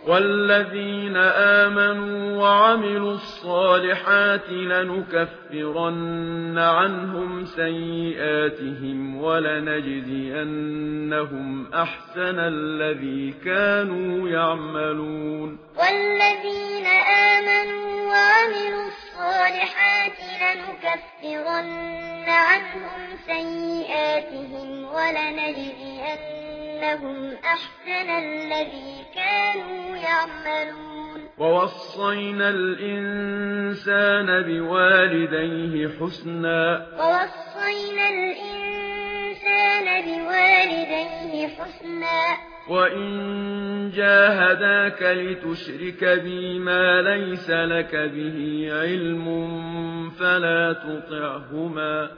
والذين آمنوا وعملوا الصالحات لنكفرن عنهم سيئاتهم ولنجزينهم أحسن الذي كانوا يعملون والذين آمنوا وعملوا الصالحات لنكفرن عنهم سيئاتهم ولنجزينهم أحسن الذي كانوا يعملون ووصينا الإنسان بوالديه حسنا وإن جاهداك لتشرك بي ما ليس لك به علم فلا تطعهما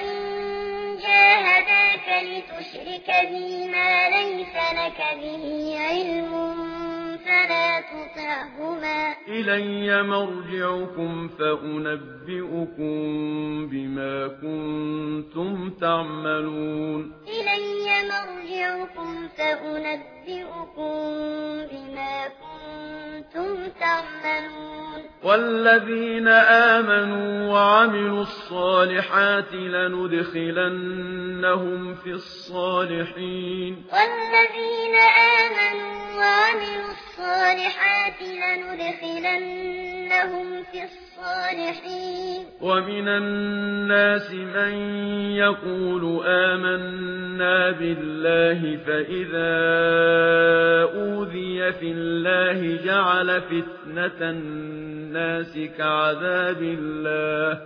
إلي مرجعكم فأنبئكم بما كنتم تعملون والذين آمنوا وعملوا الصالحات لندخلنهم في الصالحين ومن الناس من يقول آمنا بالله فإذا أوذي في الله جعل فتنة الناس كعذاب الله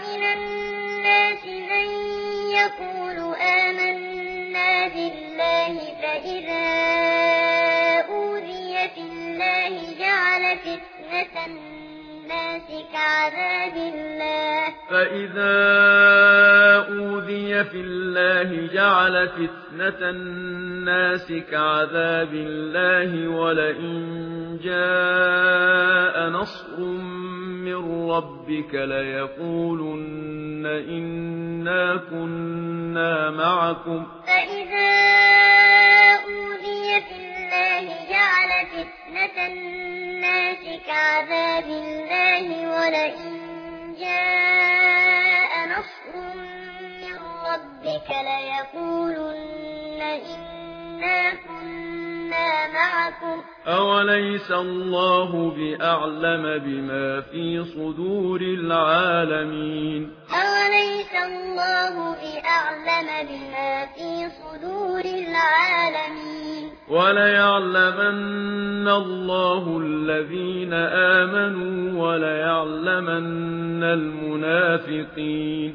ولئن جاء نصر من ربك ليقولن إنا كنا معكم أوليس الله بأعلم بما في صدور العالمين وليعلمن الله الذين آمنوا وليعلمن المنافقين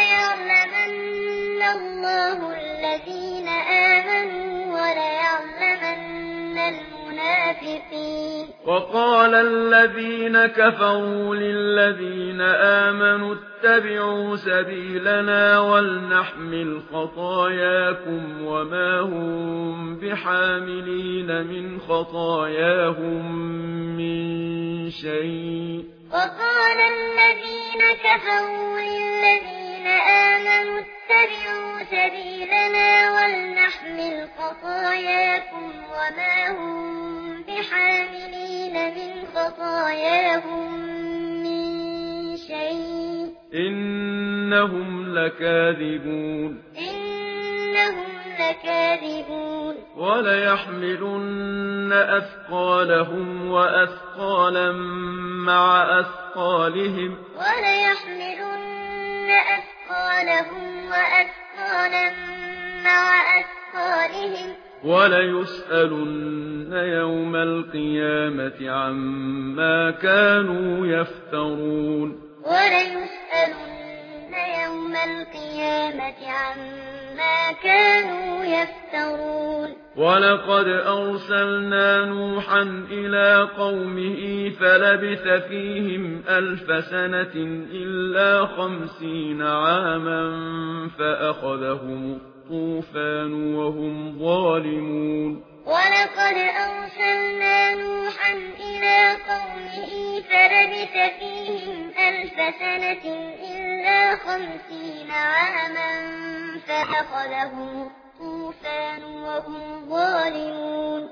وقال الذين كفروا للذين آمنوا اتبعوا سبيلنا ولنحمل خطاياكم وما هم بحاملين من خطاياهم من شيء وقال الذين كفروا للذين آمنوا اتبعوا سبيلنا ولنحمل خطاياكم وما هم بحاملين من خطاياهم من شيء إنهم لكاذبون وليحملن أثقالهم وأثقالا مع أثقالهم وليسألن يوم القيامة عما كانوا يفترون ولقد أرسلنا نوحا إلى قومه فلبث فيهم 1000 سنة إلا 50 عاما فأخذهم الطوفان وهم ظالمون ولقد أرسلنا نوحا إلى قومه فلبث فيهم 1000 سنة إلا 50 عاما فأخذهم الطوفان وهم ظالمون